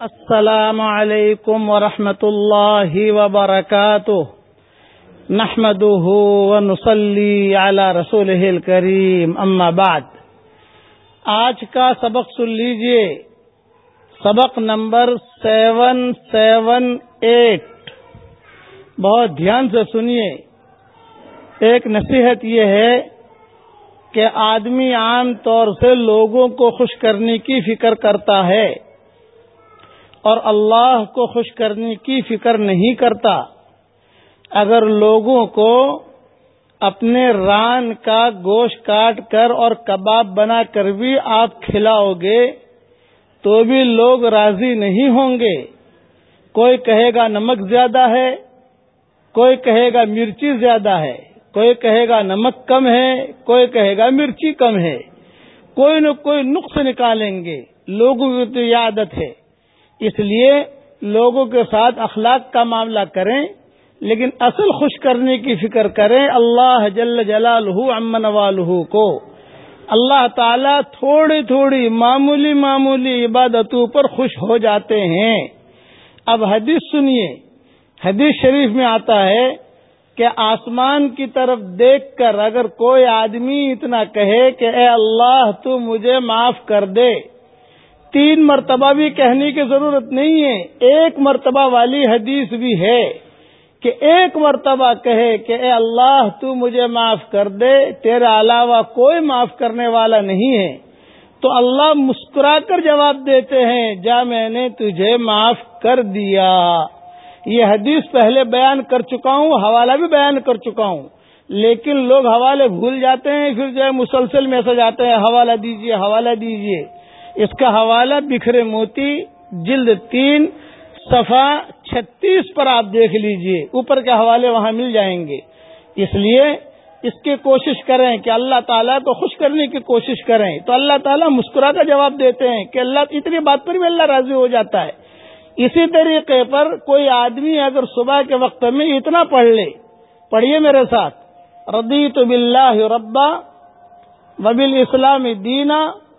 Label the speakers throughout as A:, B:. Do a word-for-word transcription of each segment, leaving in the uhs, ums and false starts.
A: السلام علیکم ورحمۃ اللہ وبرکاتہ نحمده ونصلی علی رسولہ الکریم اما بعد. آج کا سبق سن لیجئے. سبق نمبر سیون سیون ایٹ. بہت دھیان سے سنیے. ایک نصیحت یہ ہے کہ آدمی عام طور سے لوگوں کو خوش کرنے کی فکر کرتا ہے اور اللہ کو خوش کرنے کی فکر نہیں کرتا. اگر لوگوں کو اپنے ران کا گوشت کاٹ کر اور کباب بنا کر بھی آپ کھلاؤ گے تو بھی لوگ راضی نہیں ہوں گے. کوئی کہے گا نمک زیادہ ہے، کوئی کہے گا مرچی زیادہ ہے، کوئی کہے گا نمک کم ہے، کوئی کہے گا مرچی کم ہے. کوئی نہ کوئی نقص نکالیں گے. لوگوں کی تو یہ عادت ہے. اس لیے لوگوں کے ساتھ اخلاق کا معاملہ کریں، لیکن اصل خوش کرنے کی فکر کریں اللہ جل جلالہ عم نوالہ کو. اللہ تعالیٰ تھوڑی تھوڑی معمولی معمولی عبادتوں پر خوش ہو جاتے ہیں. اب حدیث سنیے. حدیث شریف میں آتا ہے کہ آسمان کی طرف دیکھ کر اگر کوئی آدمی اتنا کہے کہ اے اللہ تو مجھے معاف کر دے، تین مرتبہ بھی کہنے کی ضرورت نہیں ہے، ایک مرتبہ والی حدیث بھی ہے کہ ایک مرتبہ کہے کہ اے اللہ تو مجھے معاف کر دے، تیرے علاوہ کوئی معاف کرنے والا نہیں ہے، تو اللہ مسکرا کر جواب دیتے ہیں جا میں نے تجھے معاف کر دیا. یہ حدیث پہلے بیان کر چکا ہوں، حوالہ بھی بیان کر چکا ہوں، لیکن لوگ حوالے بھول جاتے ہیں، پھر جو ہے مسلسل میسج آتے ہیں حوالہ دیجئے حوالہ دیجئے. اس کا حوالہ بکھرے موتی جلد تین صفحہ چھتیس پر آپ دیکھ لیجئے. اوپر کے حوالے وہاں مل جائیں گے. اس لیے اس کی کوشش کریں کہ اللہ تعالیٰ کو خوش کرنے کی کوشش کریں تو اللہ تعالیٰ مسکرا کر جواب دیتے ہیں کہ اللہ اتنی بات پر بھی اللہ راضی ہو جاتا ہے. اسی طریقے پر کوئی آدمی اگر صبح کے وقت میں اتنا پڑھ لے، پڑھیے میرے ساتھ، رضیت باللہ ربا وبالاسلام دینا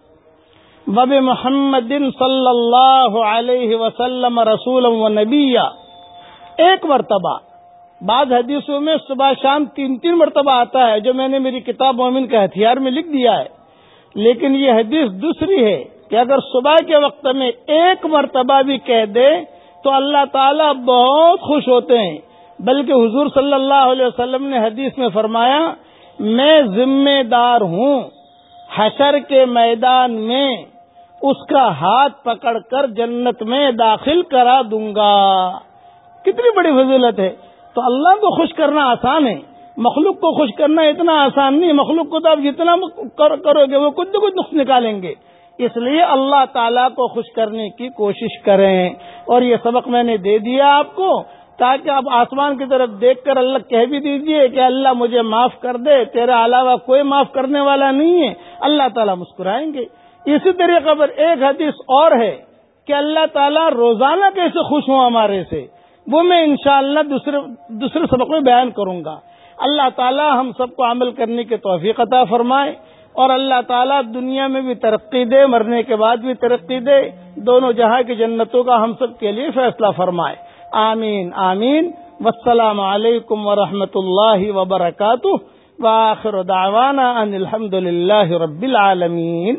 A: وبمحمد صلی اللہ علیہ وسلم رسولا و نبیا، ایک مرتبہ. بعض حدیثوں میں صبح شام تین تین مرتبہ آتا ہے، جو میں نے میری کتاب مومن کا ہتھیار میں لکھ دیا ہے. لیکن یہ حدیث دوسری ہے کہ اگر صبح کے وقت میں ایک مرتبہ بھی کہہ دے تو اللہ تعالیٰ بہت خوش ہوتے ہیں. بلکہ حضور صلی اللہ علیہ وسلم نے حدیث میں فرمایا میں ذمہ دار ہوں حشر کے میدان میں اس کا ہاتھ پکڑ کر جنت میں داخل کرا دوں گا. کتنی بڑی فضیلت ہے. تو اللہ کو خوش کرنا آسان ہے، مخلوق کو خوش کرنا اتنا آسان نہیں. مخلوق کو تو آپ جتنا کرو گے وہ کچھ نہ کچھ نقص نکالیں گے. اس لیے اللہ تعالیٰ کو خوش کرنے کی کوشش کریں. اور یہ سبق میں نے دے دیا آپ کو تاکہ آپ آسمان کی طرف دیکھ کر اللہ کہہ بھی دیجئے کہ اللہ مجھے معاف کر دے، تیرے علاوہ کوئی معاف کرنے والا نہیں ہے. اللہ تعالیٰ مسکرائیں گے. اسی طریقے پر ایک حدیث اور ہے کہ اللہ تعالیٰ روزانہ کیسے خوش ہوں ہمارے سے، وہ میں انشاءاللہ دوسرے دوسرے سبق میں بیان کروں گا. اللہ تعالیٰ ہم سب کو عمل کرنے کی توفیق عطا فرمائے اور اللہ تعالیٰ دنیا میں بھی ترقی دے، مرنے کے بعد بھی ترقی دے، دونوں جہاں کی جنتوں کا ہم سب کے لیے فیصلہ فرمائے. آمین آمین. والسلام علیکم ورحمۃ اللہ وبرکاتہ. وآخر دعوانا ان الحمد للہ رب العالمین.